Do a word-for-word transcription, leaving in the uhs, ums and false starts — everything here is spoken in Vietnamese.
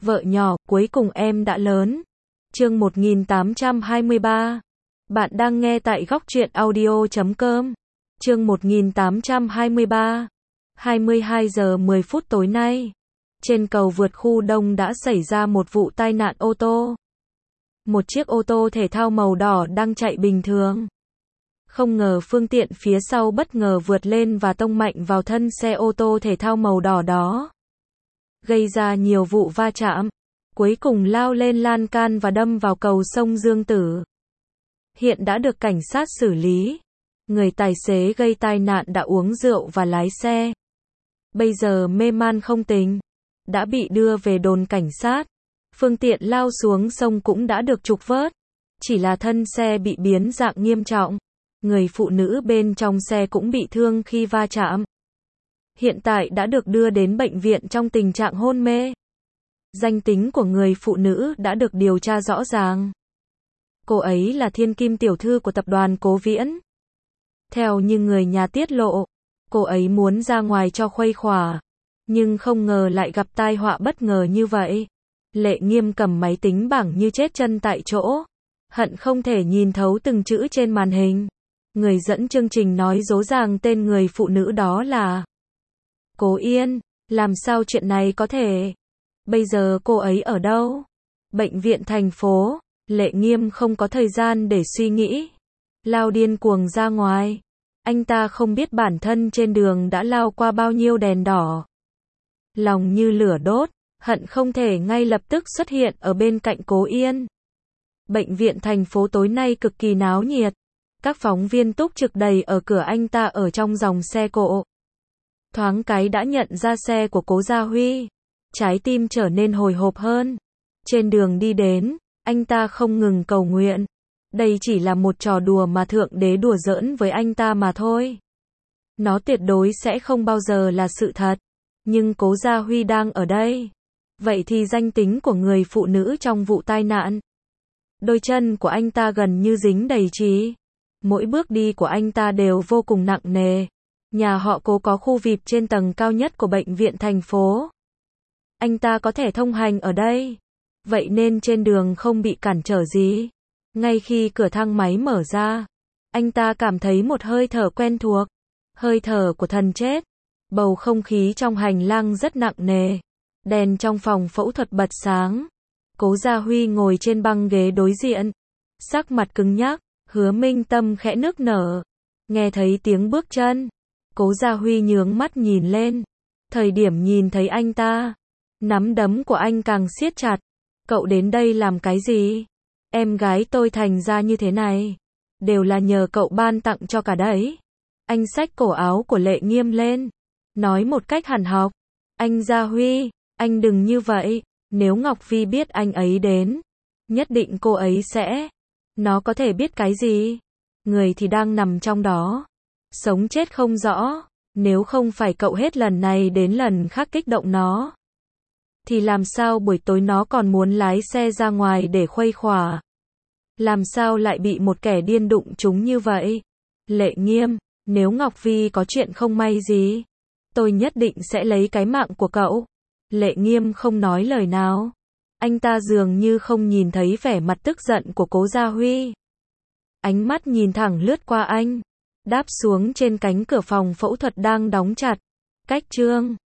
Vợ nhỏ, cuối cùng em đã lớn. Chương một nghìn tám trăm hai mươi ba. Bạn đang nghe tại góc truyện audio chấm com. Chương một nghìn tám trăm hai mươi ba. hai mươi hai giờ mười phút tối nay, trên cầu vượt khu Đông đã xảy ra một vụ tai nạn ô tô. Một chiếc ô tô thể thao màu đỏ đang chạy bình thường. Không ngờ phương tiện phía sau bất ngờ vượt lên và tông mạnh vào thân xe ô tô thể thao màu đỏ đó, gây ra nhiều vụ va chạm, cuối cùng lao lên lan can và đâm vào cầu sông Dương Tử. Hiện đã được cảnh sát xử lý. Người tài xế gây tai nạn đã uống rượu và lái xe, bây giờ mê man không tỉnh, đã bị đưa về đồn cảnh sát. Phương tiện lao xuống sông cũng đã được trục vớt, chỉ là thân xe bị biến dạng nghiêm trọng. Người phụ nữ bên trong xe cũng bị thương khi va chạm, hiện tại đã được đưa đến bệnh viện trong tình trạng hôn mê. Danh tính của người phụ nữ đã được điều tra rõ ràng. Cô ấy là thiên kim tiểu thư của tập đoàn Cố Viễn. Theo như người nhà tiết lộ, cô ấy muốn ra ngoài cho khuây khỏa, nhưng không ngờ lại gặp tai họa bất ngờ như vậy. Lệ Nghiêm cầm máy tính bảng như chết chân tại chỗ, hận không thể nhìn thấu từng chữ trên màn hình. Người dẫn chương trình nói dỗ dàng tên người phụ nữ đó là Cố Yên. Làm sao chuyện này có thể? Bây giờ cô ấy ở đâu? Bệnh viện thành phố. Lệ Nghiêm không có thời gian để suy nghĩ, lao điên cuồng ra ngoài. Anh ta không biết bản thân trên đường đã lao qua bao nhiêu đèn đỏ. Lòng như lửa đốt, hận không thể ngay lập tức xuất hiện ở bên cạnh Cố Yên. Bệnh viện thành phố tối nay cực kỳ náo nhiệt. Các phóng viên túc trực đầy ở cửa anh ta ở trong dòng xe cộ. Thoáng cái đã nhận ra xe của Cố Gia Huy. Trái tim trở nên hồi hộp hơn. Trên đường đi đến, anh ta không ngừng cầu nguyện. Đây chỉ là một trò đùa mà Thượng Đế đùa giỡn với anh ta mà thôi. Nó tuyệt đối sẽ không bao giờ là sự thật. Nhưng Cố Gia Huy đang ở đây. Vậy thì danh tính của người phụ nữ trong vụ tai nạn. Đôi chân của anh ta gần như dính đầy trí. Mỗi bước đi của anh ta đều vô cùng nặng nề. Nhà họ Cố có khu vi ai pi trên tầng cao nhất của bệnh viện thành phố. Anh ta có thể thông hành ở đây. Vậy nên trên đường không bị cản trở gì. Ngay khi cửa thang máy mở ra, anh ta cảm thấy một hơi thở quen thuộc. Hơi thở của thần chết. Bầu không khí trong hành lang rất nặng nề. Đèn trong phòng phẫu thuật bật sáng. Cố Gia Huy ngồi trên băng ghế đối diện, sắc mặt cứng nhắc. Hứa Minh Tâm khẽ nức nở. Nghe thấy tiếng bước chân, Cố Gia Huy nhướng mắt nhìn lên. Thời điểm nhìn thấy anh ta, nắm đấm của anh càng siết chặt. Cậu đến đây làm cái gì? Em gái tôi thành ra như thế này, đều là nhờ cậu ban tặng cho cả đấy. Anh xách cổ áo của Lệ Nghiêm lên, nói một cách hằn học. Anh Gia Huy, anh đừng như vậy. Nếu Ngọc Vi biết anh ấy đến, nhất định cô ấy sẽ... Nó có thể biết cái gì? Người thì đang nằm trong đó, sống chết không rõ. Nếu không phải cậu hết lần này đến lần khác kích động nó, thì làm sao buổi tối nó còn muốn lái xe ra ngoài để khuây khỏa? Làm sao lại bị một kẻ điên đụng trúng như vậy? Lệ Nghiêm, nếu Ngọc Vi có chuyện không may gì, tôi nhất định sẽ lấy cái mạng của cậu. Lệ Nghiêm không nói lời nào. Anh ta dường như không nhìn thấy vẻ mặt tức giận của Cố Gia Huy. Ánh mắt nhìn thẳng lướt qua anh, đáp xuống trên cánh cửa phòng phẫu thuật đang đóng chặt. Cách chương